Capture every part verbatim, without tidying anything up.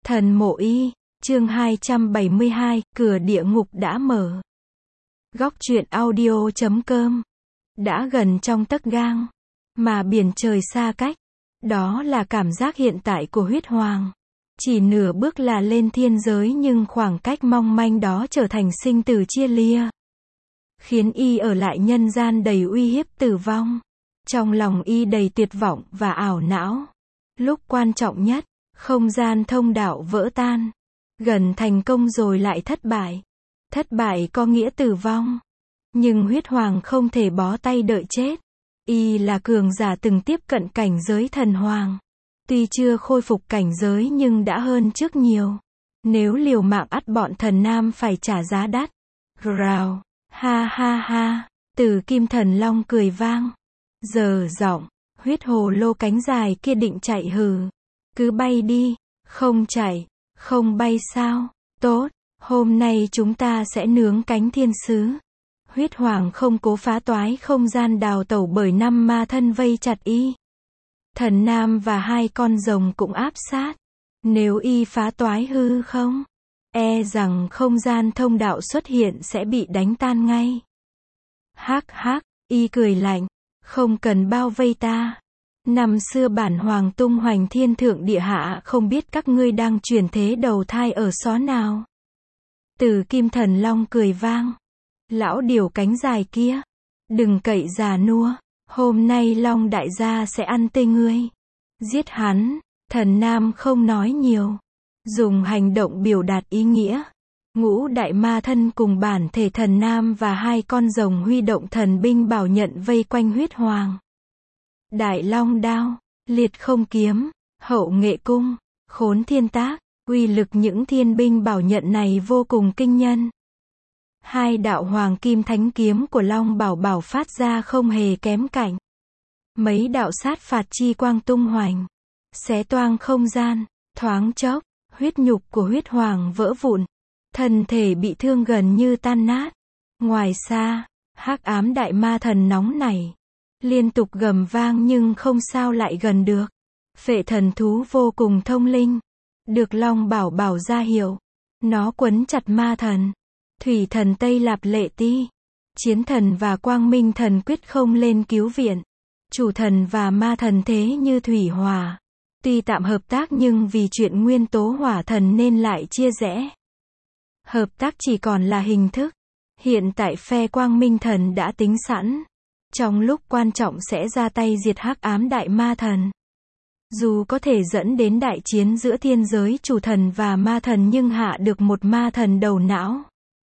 Thần mộ y, chương hai trăm bảy mươi hai, cửa địa ngục đã mở. Góc truyện audio chấm com. Đã gần trong tấc gang, mà biển trời xa cách. Đó là cảm giác hiện tại của huyết hoàng. Chỉ nửa bước là lên thiên giới, nhưng khoảng cách mong manh đó trở thành sinh tử chia lìa. Khiến y ở lại nhân gian đầy uy hiếp tử vong. Trong lòng y đầy tuyệt vọng và ảo não. Lúc quan trọng nhất, không gian thông đạo vỡ tan. Gần thành công rồi lại thất bại. Thất bại có nghĩa tử vong. Nhưng huyết hoàng không thể bó tay đợi chết. Y là cường giả từng tiếp cận cảnh giới thần hoàng. Tuy chưa khôi phục cảnh giới nhưng đã hơn trước nhiều. Nếu liều mạng ắt bọn thần nam phải trả giá đắt. Rào, ha ha ha, Tử Kim Thần Long cười vang. Giờ giọng, huyết hồ lô cánh dài kia định chạy hừ. Cứ bay đi, không chạy, không bay sao? Tốt, hôm nay chúng ta sẽ nướng cánh thiên sứ. Huyết hoàng không cố phá toái không gian đào tẩu bởi năm ma thân vây chặt y. Thần nam và hai con rồng cũng áp sát. Nếu y phá toái hư không, e rằng không gian thông đạo xuất hiện sẽ bị đánh tan ngay. Hắc hắc, y cười lạnh, không cần bao vây ta. Năm xưa bản hoàng tung hoành thiên thượng địa hạ, không biết các ngươi đang chuyển thế đầu thai ở xó nào. Tử Kim Thần Long cười vang. Lão điều cánh dài kia, đừng cậy già nua, hôm nay Long đại gia sẽ ăn tươi ngươi. Giết hắn. Thần nam không nói nhiều, dùng hành động biểu đạt ý nghĩa. Ngũ đại ma thân cùng bản thể thần nam và hai con rồng huy động thần binh bảo nhận vây quanh huyết hoàng. Đại long đao, liệt không kiếm, hậu nghệ cung, khốn thiên tác, uy lực những thiên binh bảo nhận này vô cùng kinh nhân. Hai đạo hoàng kim thánh kiếm của Long Bảo Bảo phát ra không hề kém cạnh. Mấy đạo sát phạt chi quang tung hoành, xé toang không gian, thoáng chốc, huyết nhục của huyết hoàng vỡ vụn, thân thể bị thương gần như tan nát. Ngoài xa, hắc ám đại ma thần nóng nảy, liên tục gầm vang nhưng không sao lại gần được. Phệ thần thú vô cùng thông linh, được Long Bảo Bảo ra hiệu, nó quấn chặt ma thần. Thủy thần Tây Lạp Lệ Ti, chiến thần và quang minh thần quyết không lên cứu viện. Chủ thần và ma thần thế như thủy hòa. Tuy tạm hợp tác nhưng vì chuyện nguyên tố hỏa thần nên lại chia rẽ. Hợp tác chỉ còn là hình thức. Hiện tại phe quang minh thần đã tính sẵn. Trong lúc quan trọng sẽ ra tay diệt hắc ám đại ma thần. Dù có thể dẫn đến đại chiến giữa thiên giới chủ thần và ma thần nhưng hạ được một ma thần đầu não.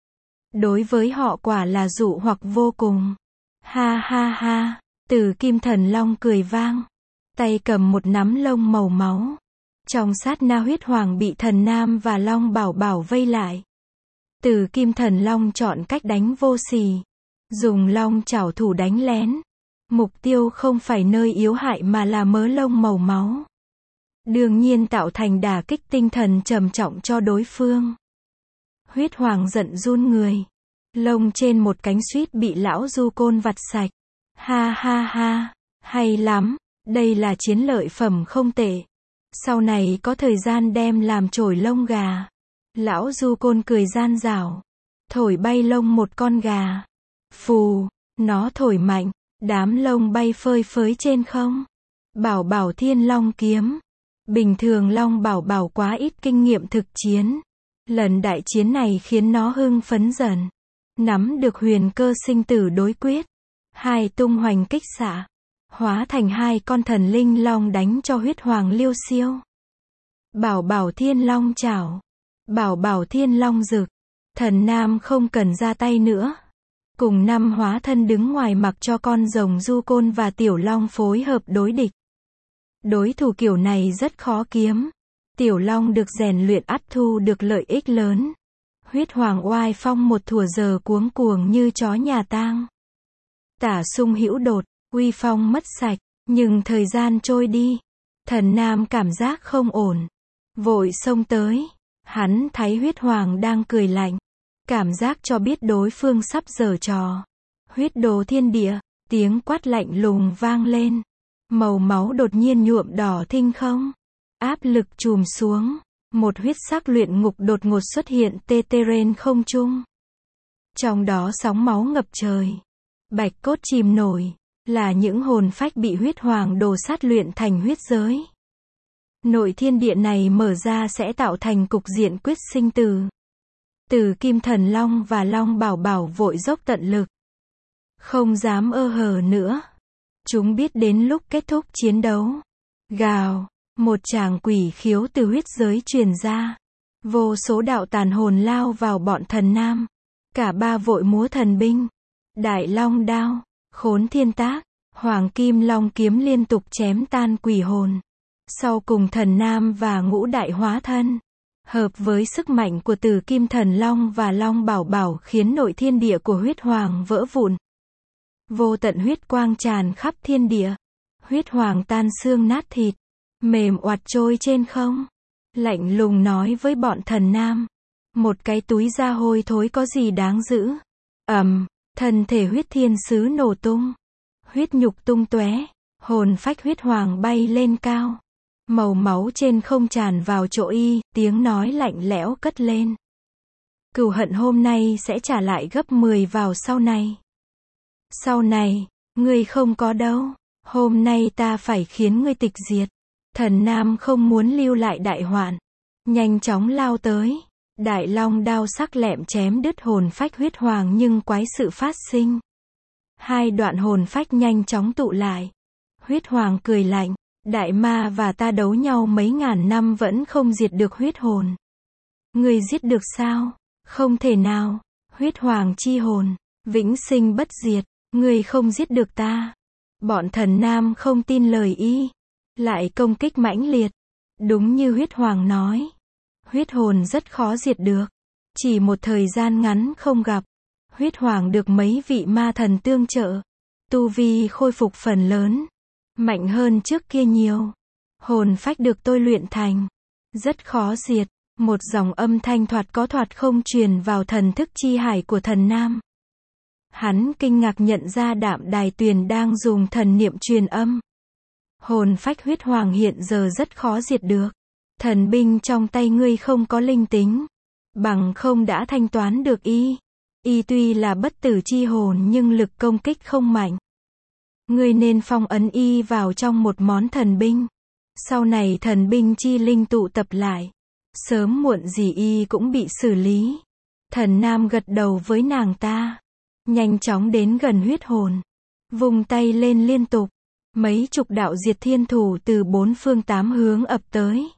Đối với họ quả là dụ hoặc vô cùng. Ha ha ha, Tử Kim Thần Long cười vang. Tay cầm một nắm lông màu máu. Trong sát na huyết hoàng bị thần nam và Long Bảo Bảo vây lại. Tử Kim Thần Long chọn cách đánh vô sỉ. Dùng long chảo thủ đánh lén. Mục tiêu không phải nơi yếu hại mà là mớ lông màu máu. Đương nhiên tạo thành đả kích tinh thần trầm trọng cho đối phương. Huyết hoàng giận run người. Lông trên một cánh suýt bị lão du côn vặt sạch. Ha ha ha, hay lắm, đây là chiến lợi phẩm không tệ. Sau này có thời gian đem làm chổi lông gà. Lão du côn cười gian dảo. Thổi bay lông một con gà. Phù, nó thổi mạnh, đám lông bay phơi phới trên không. Bảo Bảo Thiên Long kiếm. Bình thường Long Bảo Bảo quá ít kinh nghiệm thực chiến. Lần đại chiến này khiến nó hưng phấn dần. Nắm được huyền cơ sinh tử đối quyết. Hai tung hoành kích xạ. Hóa thành hai con thần linh long đánh cho huyết hoàng liêu xiêu. Bảo Bảo Thiên Long chảo. Bảo Bảo Thiên Long rực. Thần nam không cần ra tay nữa. Cùng năm hóa thân đứng ngoài mặc cho con rồng du côn và tiểu long phối hợp đối địch. Đối thủ kiểu này rất khó kiếm. Tiểu long được rèn luyện ắt thu được lợi ích lớn. Huyết hoàng oai phong một thuở giờ cuống cuồng như chó nhà tang. Tả sung hữu đột, uy phong mất sạch, nhưng thời gian trôi đi. Thần nam cảm giác không ổn. Vội xông tới. Hắn thấy huyết hoàng đang cười lạnh. Cảm giác cho biết đối phương sắp giở trò. Huyết đồ thiên địa, tiếng quát lạnh lùng vang lên. Màu máu đột nhiên nhuộm đỏ thinh không. Áp lực trùm xuống. một huyết sắc luyện ngục đột ngột xuất hiện tê tê trên không trung. Trong đó sóng máu ngập trời, bạch cốt chìm nổi, là những hồn phách bị huyết hoàng đồ sát luyện thành huyết giới. Nội thiên địa này mở ra sẽ tạo thành cục diện quyết sinh tử. Từ Kim Thần Long và Long Bảo Bảo vội dốc tận lực. Không dám ơ hở nữa. Chúng biết đến lúc kết thúc chiến đấu. Gào, một tràng quỷ khiếu từ huyết giới truyền ra. Vô số đạo tàn hồn lao vào bọn thần nam. Cả ba vội múa thần binh. Đại Long đao, Khốn Thiên Tác, Hoàng Kim Long kiếm liên tục chém tan quỷ hồn. Sau cùng thần nam và ngũ đại hóa thân, hợp với sức mạnh của Tử Kim Thần Long và Long Bảo Bảo khiến nội thiên địa của huyết hoàng vỡ vụn. Vô tận huyết quang tràn khắp thiên địa. Huyết hoàng tan xương nát thịt, mềm oặt trôi trên không. Lạnh lùng nói với bọn thần nam. Một cái túi da hôi thối có gì đáng giữ. Ầm, thân thể huyết thiên sứ nổ tung. Huyết nhục tung tóe, hồn phách huyết hoàng bay lên cao. Màu máu trên không tràn vào chỗ y, tiếng nói lạnh lẽo cất lên. Cừu hận hôm nay sẽ trả lại gấp mười vào sau này. Sau này, ngươi không có đâu. Hôm nay ta phải khiến ngươi tịch diệt. Thần nam không muốn lưu lại đại hoạn. Nhanh chóng lao tới. Đại long đao sắc lẹm chém đứt hồn phách huyết hoàng nhưng quái sự phát sinh. Hai đoạn hồn phách nhanh chóng tụ lại. Huyết hoàng cười lạnh. Đại ma và ta đấu nhau mấy ngàn năm vẫn không diệt được huyết hồn. Ngươi giết được sao? Không thể nào. Huyết hoàng chi hồn, vĩnh sinh bất diệt. Ngươi không giết được ta. Bọn thần nam không tin lời y. Lại công kích mãnh liệt. Đúng như huyết hoàng nói. Huyết hồn rất khó diệt được. Chỉ một thời gian ngắn không gặp. Huyết hoàng được mấy vị ma thần tương trợ. Tu vi khôi phục phần lớn. Mạnh hơn trước kia nhiều. Hồn phách được tôi luyện thành. Rất khó diệt. Một dòng âm thanh thoạt có thoạt không truyền vào thần thức chi hải của thần nam. Hắn kinh ngạc nhận ra Đạm Đài Tuyền đang dùng thần niệm truyền âm. Hồn phách huyết hoàng hiện giờ rất khó diệt được. Thần binh trong tay ngươi không có linh tính. Bằng không đã thanh toán được y. Y tuy là bất tử chi hồn nhưng lực công kích không mạnh. Ngươi nên phong ấn y vào trong một món thần binh. Sau này thần binh chi linh tụ tập lại. Sớm muộn gì y cũng bị xử lý. Thần nam gật đầu với nàng ta. Nhanh chóng đến gần huyết hồn. Vùng tay lên liên tục. Mấy chục đạo diệt thiên thủ từ bốn phương tám hướng ập tới.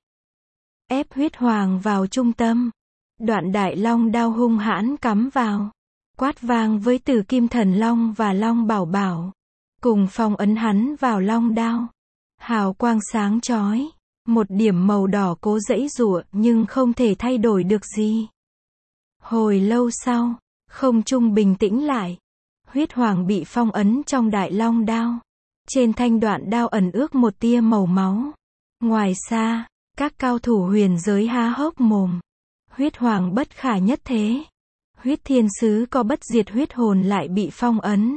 Ép huyết hoàng vào trung tâm. Đoạn đại long đao hung hãn cắm vào. Quát vang với Tử Kim Thần Long và Long Bảo Bảo. Cùng phong ấn hắn vào long đao. Hào quang sáng chói. Một điểm màu đỏ cố giãy giụa nhưng không thể thay đổi được gì. Hồi lâu sau, không trung bình tĩnh lại. Huyết hoàng bị phong ấn trong đại long đao. Trên thanh đoạn đao ẩn ước một tia màu máu. Ngoài xa, các cao thủ huyền giới há hốc mồm. Huyết hoàng bất khả nhất thế. Huyết thiên sứ có bất diệt huyết hồn lại bị phong ấn.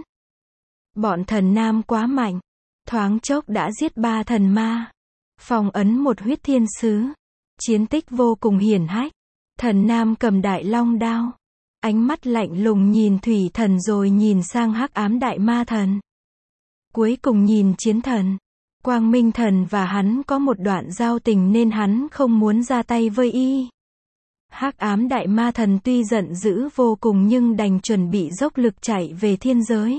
Bọn thần nam quá mạnh. Thoáng chốc đã giết ba thần ma. Phong ấn một huyết thiên sứ. Chiến tích vô cùng hiển hách. Thần nam cầm đại long đao. Ánh mắt lạnh lùng nhìn thủy thần rồi nhìn sang hắc ám đại ma thần. Cuối cùng nhìn chiến thần. Quang minh thần và hắn có một đoạn giao tình nên hắn không muốn ra tay với y. Hắc ám đại ma thần tuy giận dữ vô cùng nhưng đành chuẩn bị dốc lực chạy về thiên giới.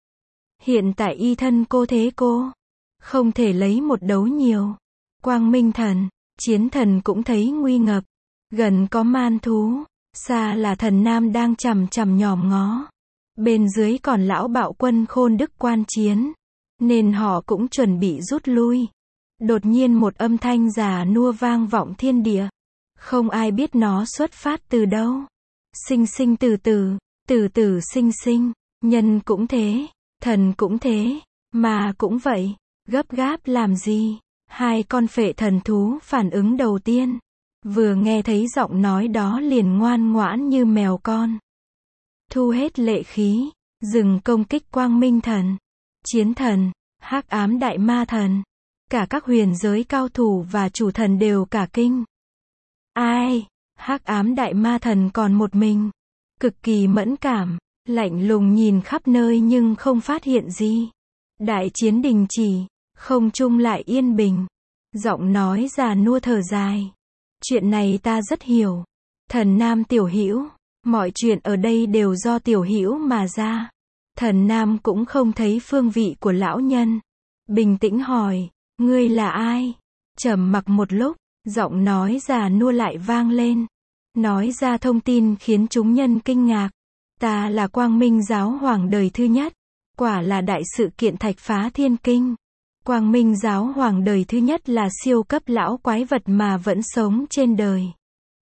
Hiện tại y thân cô thế cô. Không thể lấy một đấu nhiều. Quang minh thần, chiến thần cũng thấy nguy ngập. Gần có man thú. Xa là thần nam đang chằm chằm nhòm ngó. Bên dưới còn lão bạo quân Khôn Đức quan chiến. Nên họ cũng chuẩn bị rút lui. Đột nhiên một âm thanh già nua vang vọng thiên địa. Không ai biết nó xuất phát từ đâu. Sinh sinh từ từ, từ từ sinh sinh. Nhân cũng thế, thần cũng thế, mà cũng vậy. Gấp gáp làm gì? Hai con phệ thần thú phản ứng đầu tiên. Vừa nghe thấy giọng nói đó liền ngoan ngoãn như mèo con. Thu hết lệ khí, dừng công kích quang minh thần, chiến thần, hắc ám đại ma thần. Cả các huyền giới cao thủ và chủ thần đều cả kinh. Ai? Hắc ám đại ma thần còn một mình. Cực kỳ mẫn cảm, lạnh lùng nhìn khắp nơi nhưng không phát hiện gì. Đại chiến đình chỉ, không trung lại yên bình. Giọng nói già nua thở dài. Chuyện này ta rất hiểu. Thần Nam Tiểu Hữu, mọi chuyện ở đây đều do Tiểu Hữu mà ra. Thần Nam cũng không thấy phương vị của lão nhân. Bình tĩnh hỏi, ngươi là ai? Trầm mặc một lúc, giọng nói già nua lại vang lên. Nói ra thông tin khiến chúng nhân kinh ngạc. Ta là Quang Minh Giáo Hoàng đời thứ nhất. Quả là đại sự kiện thạch phá thiên kinh. Quang Minh Giáo Hoàng đời thứ nhất là siêu cấp lão quái vật mà vẫn sống trên đời.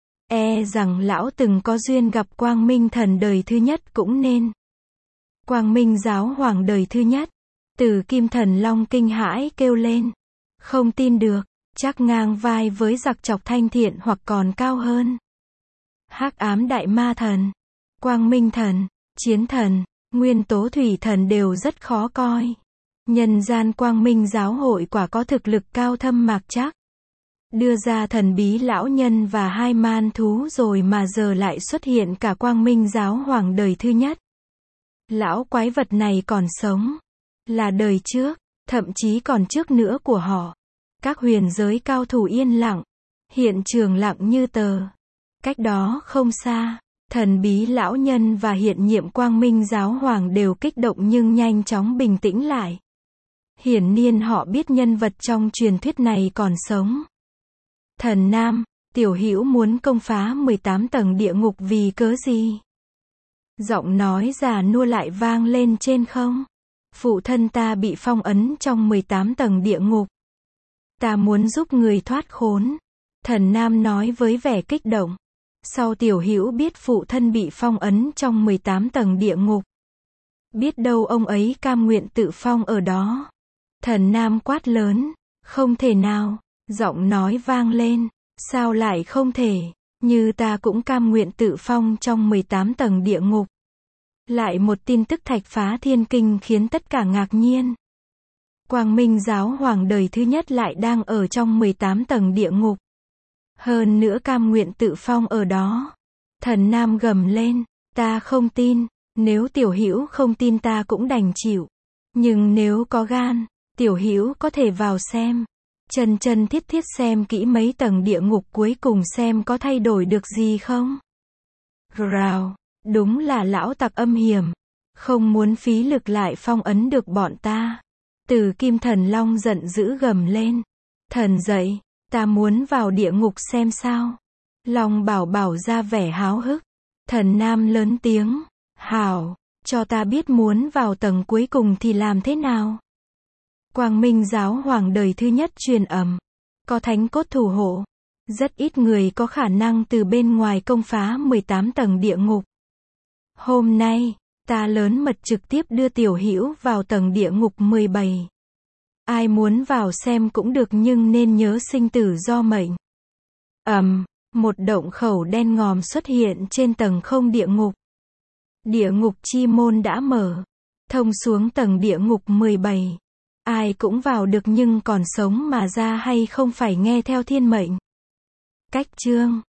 E rằng lão từng có duyên gặp Quang Minh Thần đời thứ nhất cũng nên. Quang Minh Giáo Hoàng đời thứ nhất. Từ Kim Thần Long kinh hãi kêu lên. Không tin được, chắc ngang vai với giặc chọc Thanh Thiện hoặc còn cao hơn. Hắc ám đại ma thần, Quang Minh Thần, Chiến Thần, Nguyên tố Thủy Thần đều rất khó coi. Nhân gian Quang Minh Giáo hội quả có thực lực cao thâm mạc chắc. Đưa ra thần bí lão nhân và hai man thú rồi mà giờ lại xuất hiện cả Quang Minh Giáo Hoàng đời thứ nhất. Lão quái vật này còn sống. Là đời trước, thậm chí còn trước nữa của họ. Các huyền giới cao thủ yên lặng. Hiện trường lặng như tờ. Cách đó không xa, thần bí lão nhân và hiện nhiệm Quang Minh Giáo Hoàng đều kích động nhưng nhanh chóng bình tĩnh lại. Hiển nhiên họ biết nhân vật trong truyền thuyết này còn sống. Thần Nam, Tiểu Hữu muốn công phá mười tám tầng địa ngục vì cớ gì? Giọng nói già nua lại vang lên trên không. Phụ thân ta bị phong ấn trong mười tám tầng địa ngục. Ta muốn giúp người thoát khốn. Thần Nam nói với vẻ kích động. Sau Tiểu Hữu biết phụ thân bị phong ấn trong mười tám tầng địa ngục. Biết đâu ông ấy cam nguyện tự phong ở đó. Thần Nam quát lớn. Không thể nào. Giọng nói vang lên. Sao lại không thể? Như ta cũng cam nguyện tự phong trong mười tám tầng địa ngục. Lại một tin tức thạch phá thiên kinh khiến tất cả ngạc nhiên. Quang Minh Giáo Hoàng đời thứ nhất lại đang ở trong mười tám tầng địa ngục. Hơn nữa cam nguyện tự phong ở đó. Thần Nam gầm lên, ta không tin, nếu Tiểu Hữu không tin ta cũng đành chịu. Nhưng nếu có gan, Tiểu Hữu có thể vào xem. Chân chân thiết thiết xem kỹ mấy tầng địa ngục cuối cùng xem có thay đổi được gì không. Rào, đúng là lão tặc âm hiểm. Không muốn phí lực lại phong ấn được bọn ta. Từ Kim Thần Long giận dữ gầm lên. Thần dậy, ta muốn vào địa ngục xem sao. Long Bảo Bảo ra vẻ háo hức. Thần Nam lớn tiếng. Hảo, cho ta biết muốn vào tầng cuối cùng thì làm thế nào. Quang Minh Giáo Hoàng đời thứ nhất truyền ầm. Có thánh cốt thủ hộ. Rất ít người có khả năng từ bên ngoài công phá mười tám tầng địa ngục. Hôm nay, ta lớn mật trực tiếp đưa Tiểu Hữu vào tầng địa ngục mười bảy. Ai muốn vào xem cũng được nhưng nên nhớ sinh tử do mệnh. Ầm, một động khẩu đen ngòm xuất hiện trên tầng không địa ngục. Địa ngục chi môn đã mở, thông xuống tầng địa ngục mười bảy. Ai cũng vào được nhưng còn sống mà ra hay không phải nghe theo thiên mệnh. Cách chương